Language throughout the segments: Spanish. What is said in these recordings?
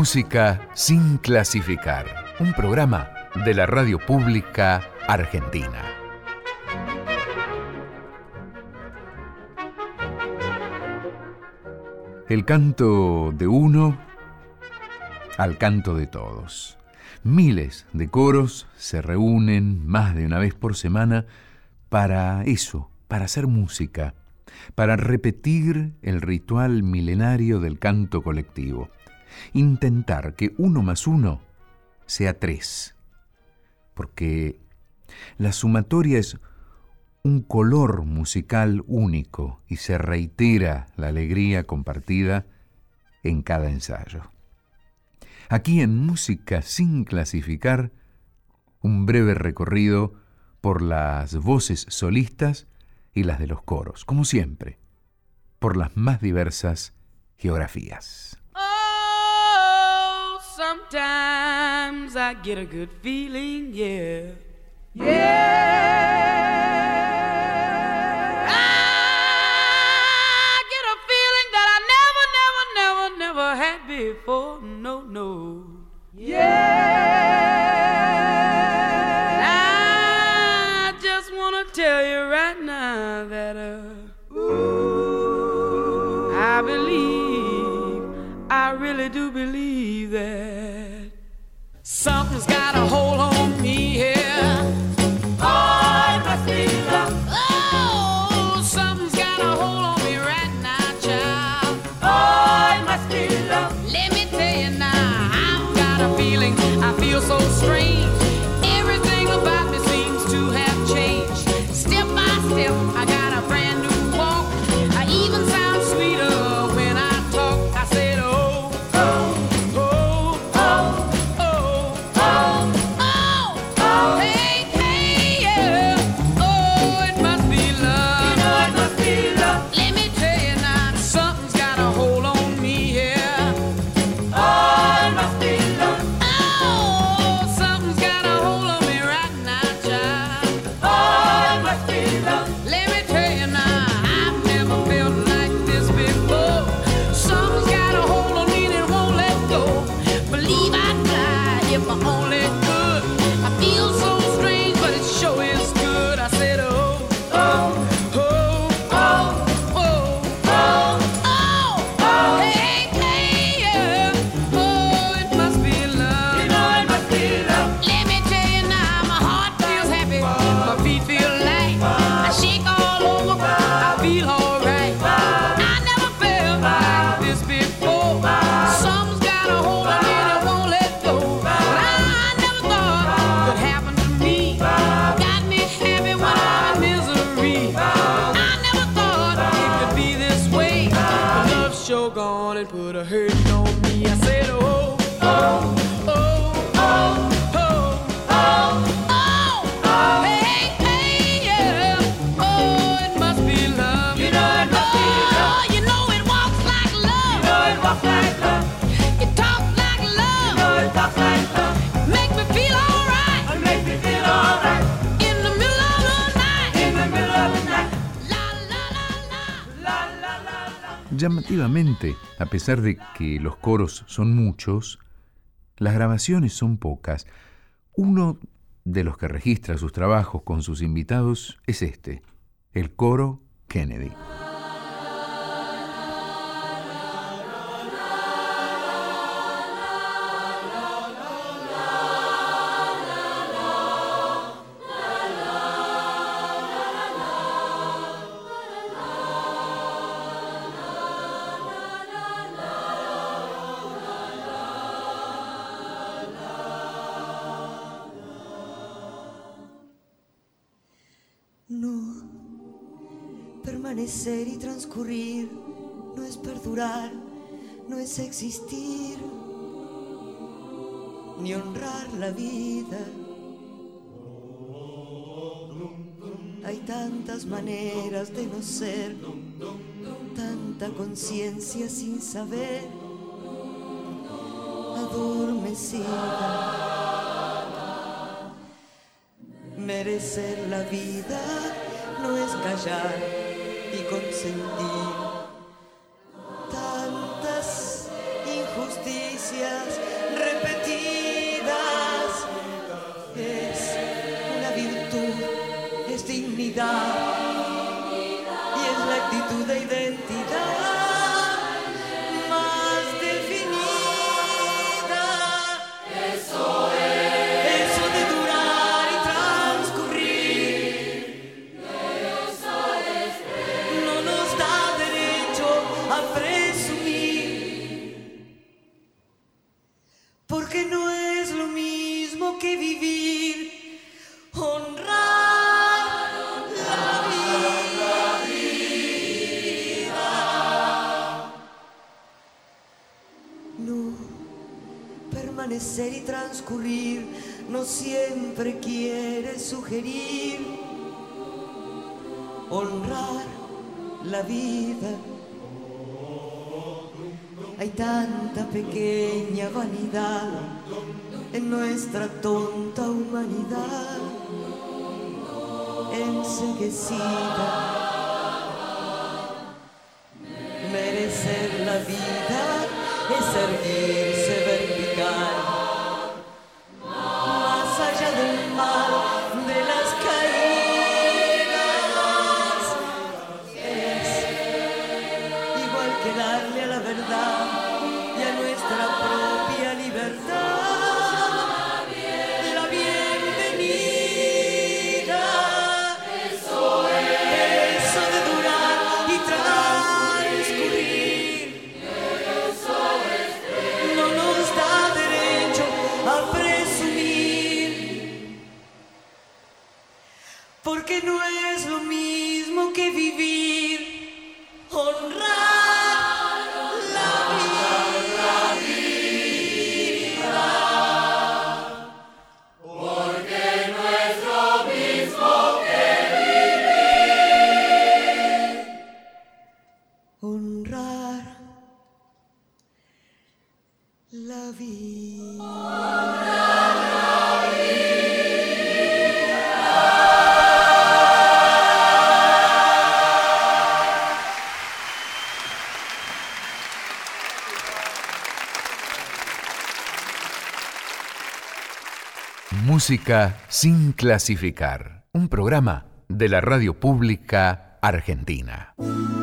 Música sin clasificar. Un programa de la Radio Pública Argentina. El canto de uno al canto de todos. Miles de coros se reúnen más de una vez por semana para eso, para hacer música, para repetir el ritual milenario del canto colectivo. Intentar que 1 más 1 sea 3, porque la sumatoria es un color musical único y se reitera la alegría compartida en cada ensayo. Aquí en Música sin clasificar, un breve recorrido por las voces solistas y las de los coros, como siempre, por las más diversas geografías. Oh, sometimes I get a good feeling, yeah. Yeah. I get a feeling that I never had before, no. Yeah. I just wanna tell you right now that I really do believe that something's got a hold on me here. Oh, it must be love. Oh, something's got a hold on me right now, child. Oh, it must be love. Let me tell you now, I've got a feeling, I feel so strange. Everything about me seems to have changed. Step by step, I got a brand new walk. I even sound sweeter when I talk. I said, Llamativamente, a pesar de que los coros son muchos, las grabaciones son pocas. Uno de los que registra sus trabajos con sus invitados es este, el coro Kennedy. Permanecer y transcurrir no es perdurar, no es existir, ni honrar la vida. Hay tantas maneras de no ser, tanta conciencia sin saber, adormecida. Merecer la vida no es callar y consentir tantas injusticias actitud de identidad más definida. Eso de durar y transcurrir no nos da derecho a presumir, porque no es lo mismo que vivir, honrar la vida. No, permanecer y transcurrir no siempre quiere sugerir honrar la vida. Hay tanta pequeña vanidad en nuestra tonta humanidad, enceguecida. Merecer la vida es erguirse vertical, más allá del mal de las caídas. Es igual que darle a la verdad y a nuestra propia libertad la bienvenida. Eso de durar y transcurrir no nos da derecho a presumir, porque no es lo mismo que vivir, honrar la vida. Porque no es lo mismo que vivir, honrar la vida. Música sin clasificar. Un programa de la Radio Pública Argentina.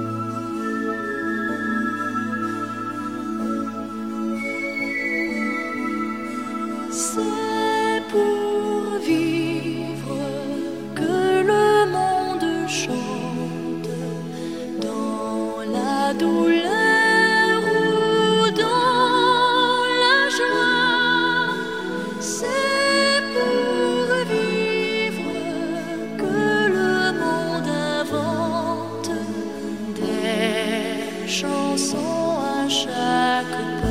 C'est pour vivre que le monde chante, dans la douleur ou dans la joie. C'est pour vivre que le monde invente des chansons à chaque pas.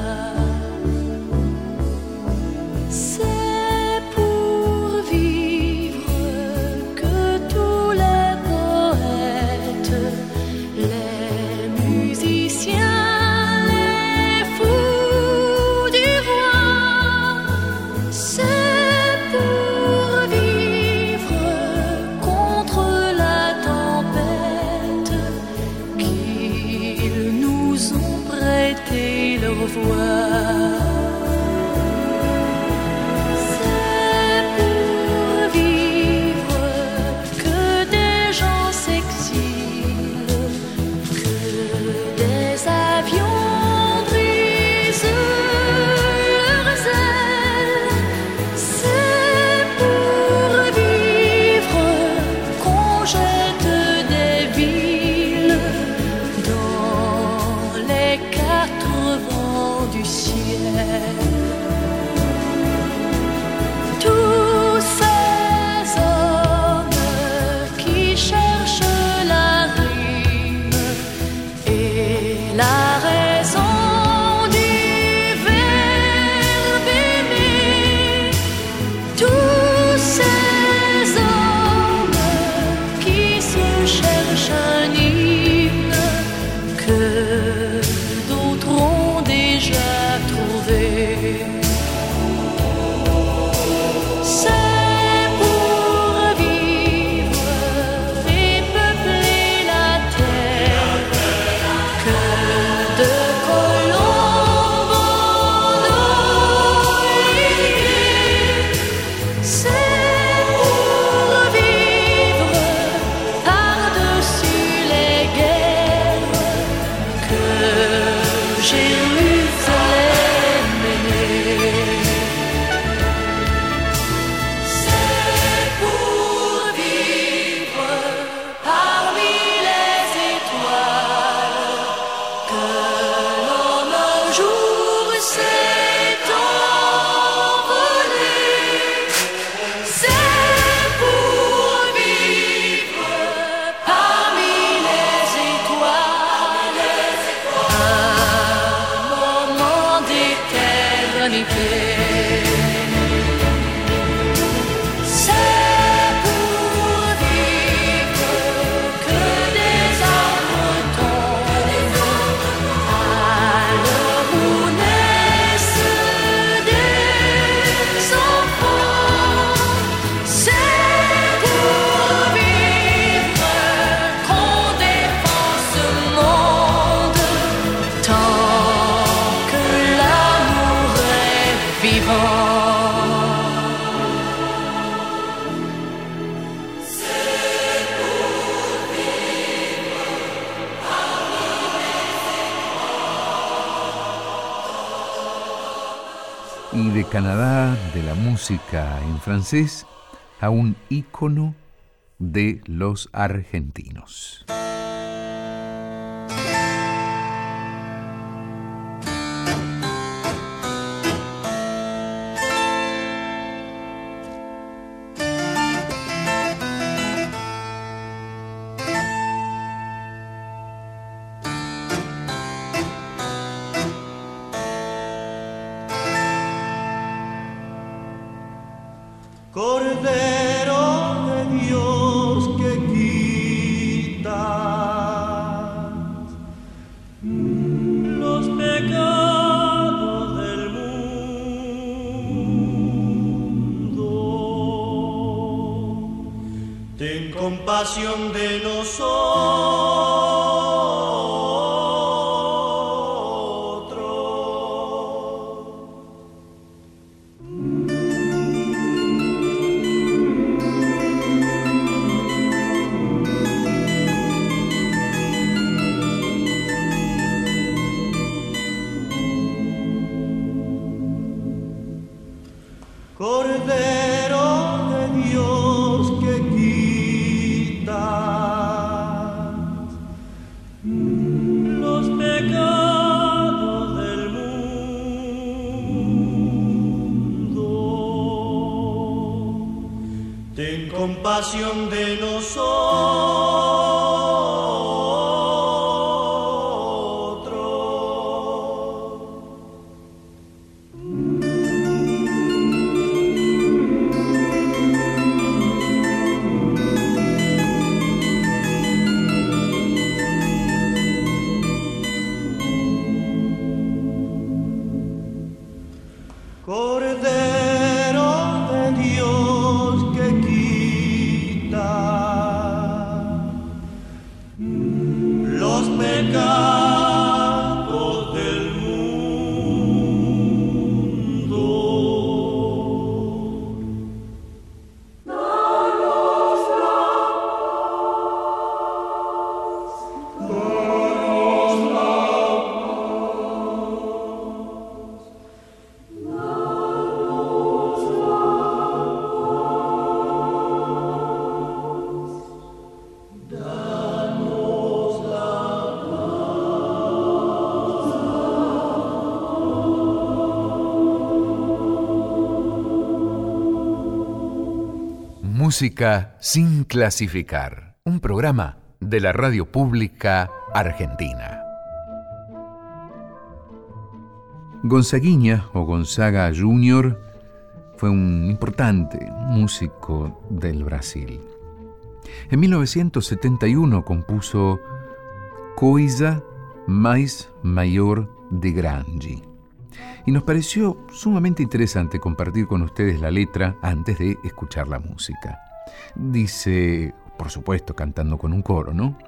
C'est pour vivre que tous les poètes, les musiciens Y de Canadá, de la música en francés, a un ícono de los argentinos. Cordero de Dios que quitas los pecados del mundo, ten compasión de nosotros. Cordero de Dios que quitas los pecados del mundo, ten compasión de nosotros. Cordero de Dios que quita los pecados del mundo. Danos la paz, danos la Música sin clasificar, un programa de la Radio Pública Argentina. Gonzaguinha o Gonzaga Jr. fue un importante músico del Brasil. En 1971 compuso Coisa Mais Maior de Grande. Y nos pareció sumamente interesante compartir con ustedes la letra antes de escuchar la música. Dice, por supuesto, cantando con un coro, ¿no?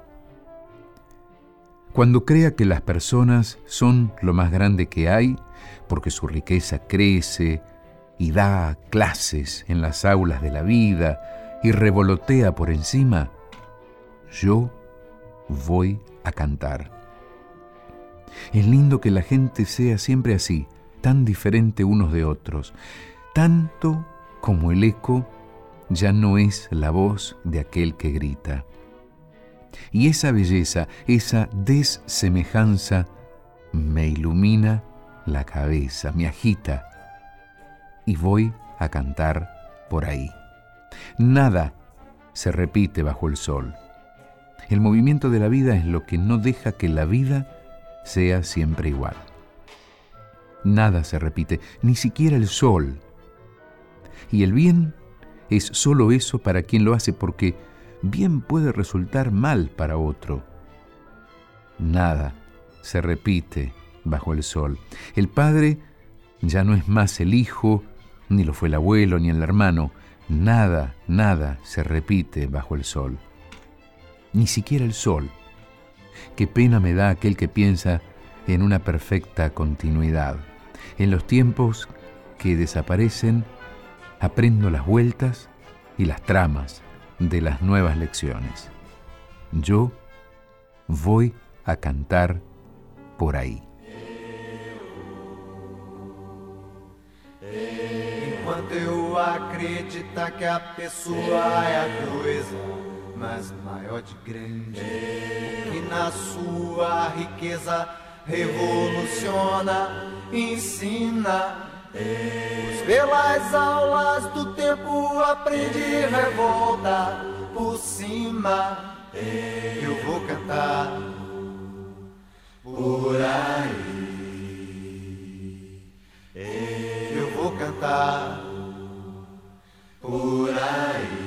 Cuando crea que las personas son lo más grande que hay, porque su riqueza crece y da clases en las aulas de la vida y revolotea por encima, yo voy a cantar. Es lindo que la gente sea siempre así, tan diferente unos de otros, tanto como el eco ya no es la voz de aquel que grita. Y esa belleza, esa desemejanza me ilumina la cabeza, me agita, y voy a cantar por ahí. Nada se repite bajo el sol. El movimiento de la vida es lo que no deja que la vida sea siempre igual. Nada se repite, ni siquiera el sol. Y el bien es solo eso para quien lo hace, porque bien puede resultar mal para otro. Nada se repite bajo el sol. El padre ya no es más el hijo, ni lo fue el abuelo, ni el hermano. Nada se repite bajo el sol. Ni siquiera el sol. Qué pena me da aquel que piensa en una perfecta continuidad. En los tiempos que desaparecen, aprendo las vueltas y las tramas de las nuevas lecciones. Yo voy a cantar por ahí. enquanto eu acreditar que a pessoa é a coisa mais maior de grande, que na sua riqueza revoluciona, ensina. Pois pelas aulas do tempo aprendi revolta por cima. Eu vou cantar por aí. Eu vou cantar por aí.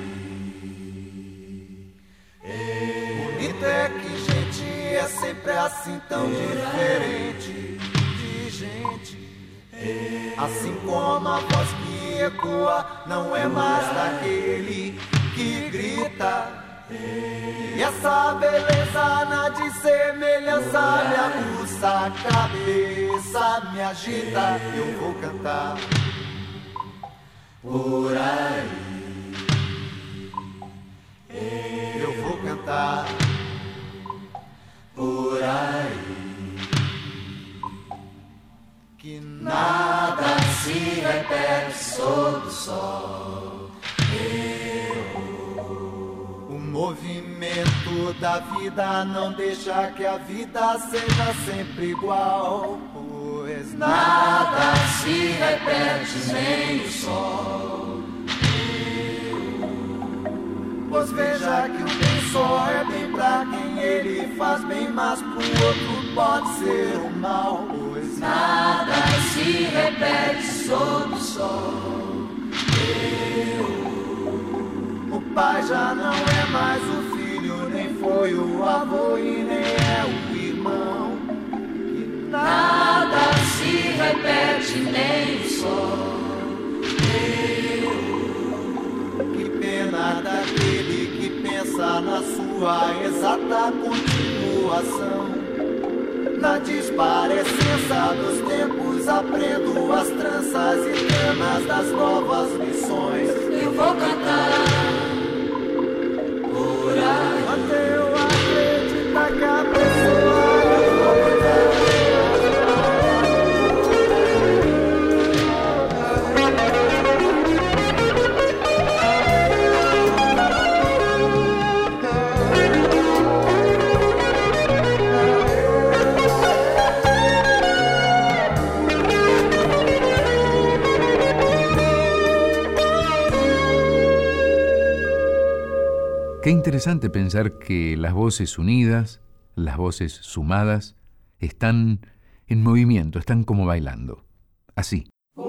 Bonito é que gente é sempre assim tão diferente de gente. Assim como a voz que ecoa não é mais daquele que grita. E essa beleza na dessemelhança me aguça a cabeça, me agita. Eu vou cantar por aí. Eu vou cantar por aí. Que nada se repete sob o sol. O movimento da vida não deixa que a vida seja sempre igual. Pois nada se repete nem o sol. Pois veja que o bem só é bem pra quem ele faz bem, mas pro outro pode ser o mal. Pois nada se repete sob o sol. O pai já não é mais o filho, nem foi o avô e nem é o irmão. Que nada se repete nem o sol. Que pena daquele que pensa na sua exata continuação. Na desparecença dos tempos aprendo as tranças e tramas das novas lições. Eu vou cantar por aí até eu acreditar que a pessoa Qué interesante pensar que las voces unidas, las voces sumadas, están en movimiento, están como bailando. Así.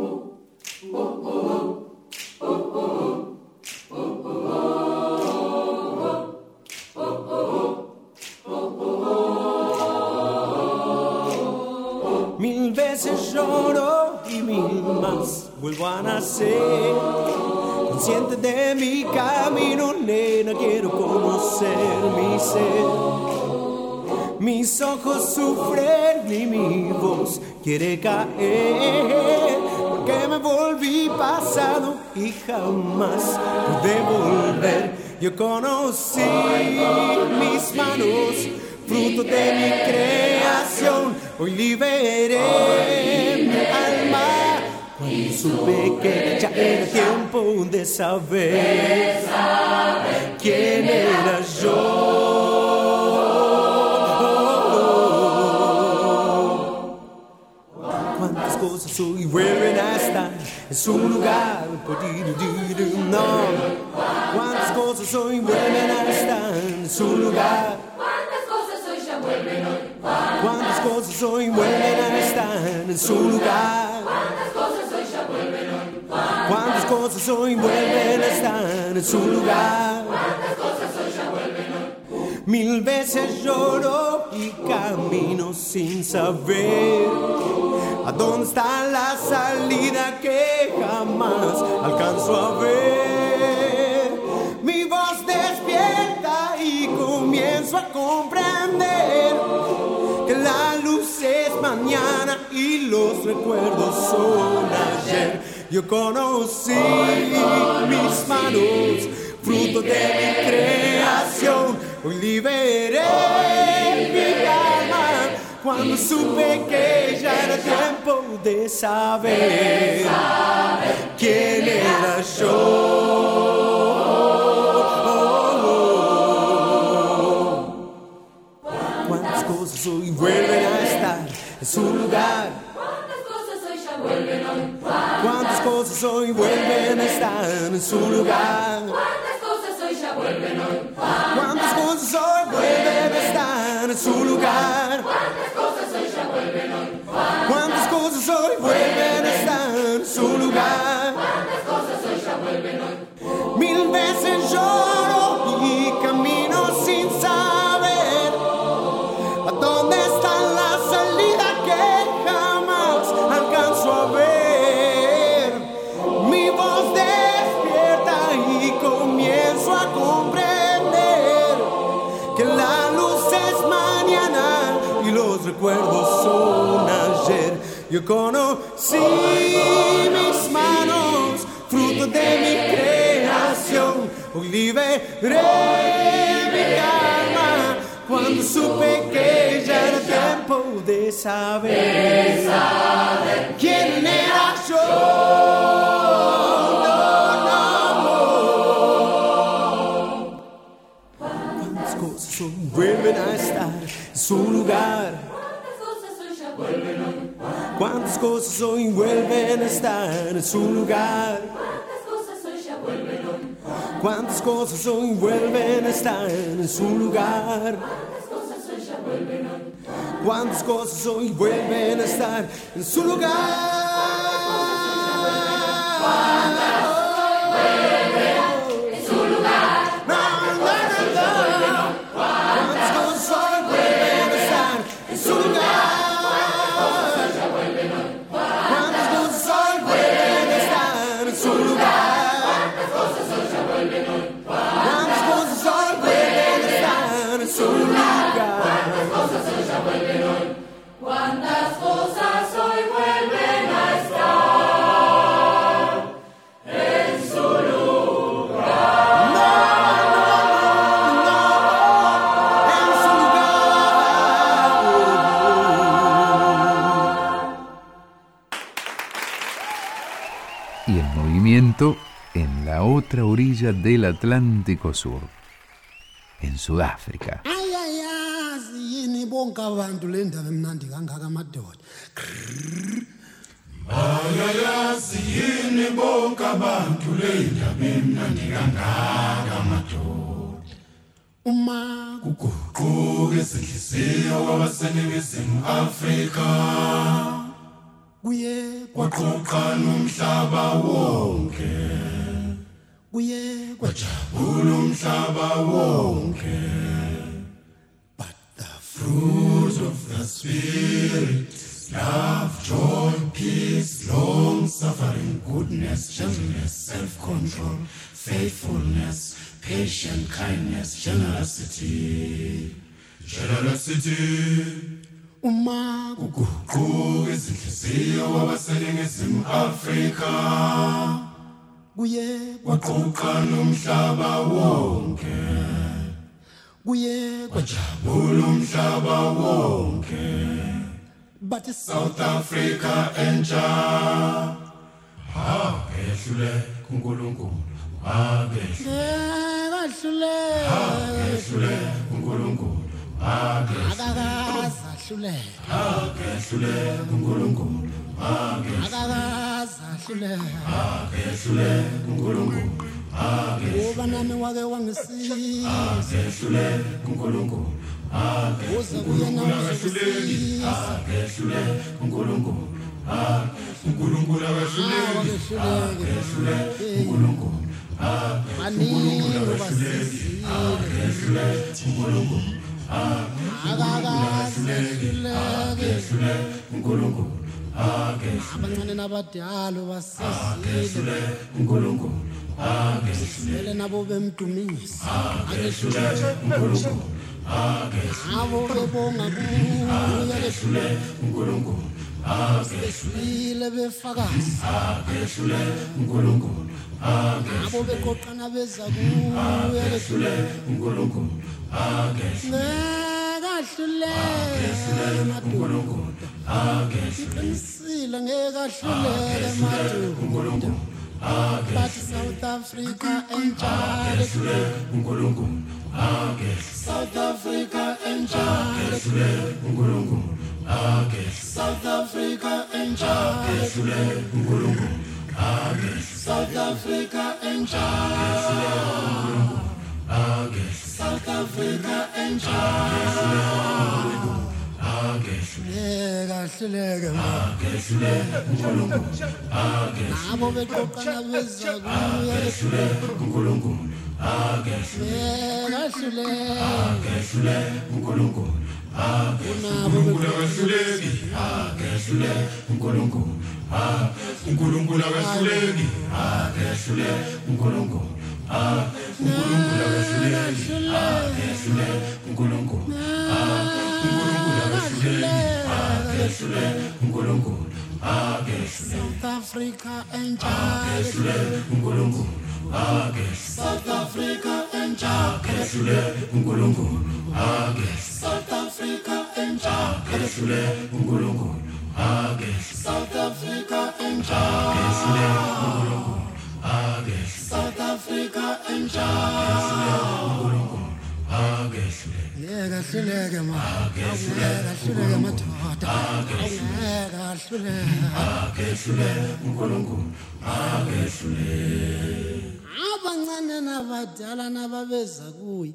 Mil veces lloro y mil más vuelvo a nacer. Consciente de mi camino, nena, quiero conocer mi ser. Mis ojos sufren y mi voz quiere caer, porque me volví pasado y jamás pude volver. Yo conocí mis manos, fruto de mi creación. Hoy liberé mi alma. Cuando supe que ya era tiempo de saber quién era yo. Cuántas cosas hoy vuelven a estar en su lugar. No. Cuántas cosas hoy vuelven a estar en su lugar. Cuántas cosas hoy ya vuelven hoy. Cuántas cosas hoy vuelven a estar en su lugar. Cuántas cosas hoy vuelven a estar en su lugar. Cuántas cosas hoy ya vuelven hoy. Mil veces lloro y camino sin saber a dónde está la salida que jamás alcanzo a ver. Mi voz despierta y comienzo a comprender que la luz es mañana y los recuerdos son ayer. Yo conocí mis manos, fruto de mi creación. Hoy liberé mi alma cuando supe que ya era tiempo de saber quién era yo. Cuántas cosas hoy vuelven a estar en su lugar. Cuántas cosas hoy ya vuelven hoy. Cuántas cosas hoy vuelven a estar en su lugar. Cuántas cosas hoy ya vuelven hoy. Cuántas cosas hoy vuelven a estar en su lugar. Cuántas cosas hoy ya vuelven hoy. Cuántas cosas hoy vuelven a estar en su lugar. Cuántas cosas hoy ya vuelven hoy. Mil veces lloro y camino sin saber a dónde está la salida que jamás alcanzo a ver. Mi voz despierta y comienzo a comprender que la luz es mañana y los recuerdos son ayer. Yo conocí mis manos, fruto de mi creación. Hoy liberé mi alma cuando supe que ya era tiempo de saber quién era yo. Cuántas cosas hoy vuelven a estar en su lugar. Cuántas cosas hoy ya vuelven hoy. Cuántas cosas hoy vuelven a estar en su lugar. Cuántas cosas hoy ya vuelven hoy. Cuántas cosas hoy vuelven a estar en su lugar. Cuántas cosas hoy ya vuelven hoy. Cuántas cosas hoy vuelven a estar en su lugar. En su lugar. Cuántas cosas hoy vuelven a estar en su lugar. Cuántas cosas hoy vuelven a estar en su lugar. Cuántas cosas hoy ya vuelven hoy. Cuántas cosas hoy vuelven a estar en su lugar. Cuántas cosas hoy ya vuelven hoy. Cuántas cosas hoy vuelven a estar en su lugar. En su lugar. Y en movimiento en la otra orilla del Atlántico Sur, en Sudáfrica. ayayazi yini bonke abantu le ndaba emnandi kangaka amadoda Ayayazi yini bonke abantu le ndaba emnandi kangaka madoda. uma Kuguquka izinhliziyo kwabaseNingizimu Afrika. kuye Kwaquqa nomhlaba wonke. kuye Kwajabula umhlaba wonke. But the fruit of the Spirit is love, joy, peace, long suffering, goodness, gentleness, self-control, faithfulness, patience, kindness, generosity. uma Kuguquka izinhliziyo kwabaseNingizimu Afrika. kuye Kwaquqa nomhlaba wonke. kuye Kwajabula umhlaba wonke. but South Africa entsha. Akehlule kuNkulunkulu. kahlule Akehlule kuNkulunkulu. akakazahlule Akehlule kuNkulunkulu. akakazahlule Akehlule kuNkulunkulu. ngoba nami wake wangisiza Akehlule kuNkulunkulu. uze kuyena uzokusiza Akehlule kuNkulunkulu. uNkulunkulu akahluleki. Akehlule kuNkulunkulu. maningi basizile Akehlule kuNkulunkulu. akakazahluleke uNkulunkulu. abancane nabadala basizile uNkulunkulu. vele nabo bemdumisa uNkulunkulu. abo bebonga kuye uNkulunkulu. behlile befakazi uNkulunkulu. abo beqoqana beza kuye uNkulunkulu. ngeka ahluleke madoda ngiqinisile ngeke ahluleke madoda bathi South Africa enjalo South Africa enjalo South Africa enjalo South Africa enjalo South Africa enjalo Hluleka nabo beqoqana beza kuya uNkulunkulu uNkulunkulu unabo behluleki uNkulunkulu uNkulunkulu akahluleki uNkulunkulu uNkulunkulu South Africa enjalo South Africa enjalo South Africa enjalo South Africa enjalo South Africa enjalo Ngeke ahluleke madoda ngeke ahluleke uNkulunkulu abancane nabadala nababeza kuye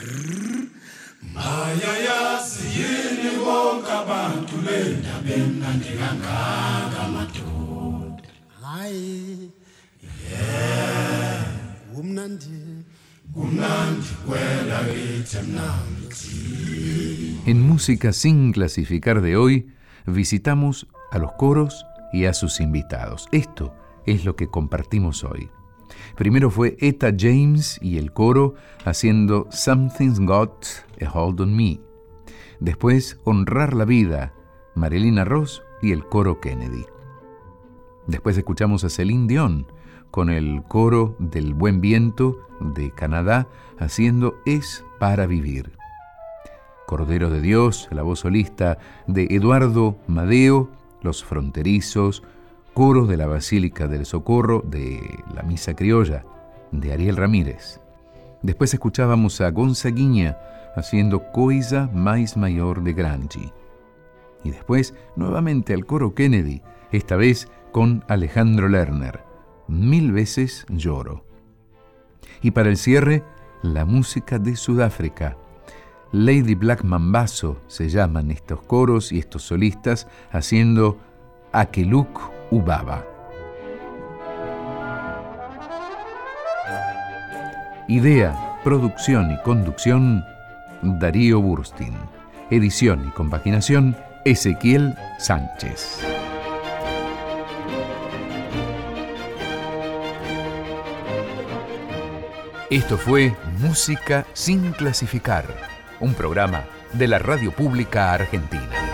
Bayayazi yini bonke abantu lendaba emnandi kangaka madoda hayi umnandi kwela kithi mnandi. En Música sin clasificar de hoy visitamos a los coros y a sus invitados. Esto es lo que compartimos hoy. Primero fue Etta James y el coro haciendo Something's Got a Hold on Me. Después Honrar la Vida, Marilyn Ross y el coro Kennedy. Después escuchamos a Celine Dion con el coro del Buen Viento de Canadá haciendo Es para Vivir. Cordero de Dios, la voz solista de Eduardo Madeo, Los Fronterizos, coros de la Basílica del Socorro de la Misa Criolla de Ariel Ramírez. Después escuchábamos a Gonzaguinha haciendo Coisa Mais Maior de Granchi. Y después nuevamente al coro Kennedy, esta vez con Alejandro Lerner, Mil veces lloro. Y para el cierre, la música de Sudáfrica. Lady Black Mambazo se llaman estos coros y estos solistas haciendo Akeluk Ubaba. Idea, producción y conducción, Darío Burstin. Edición y compaginación, Ezequiel Sánchez. Esto fue Música sin clasificar, un programa de la Radio Pública Argentina.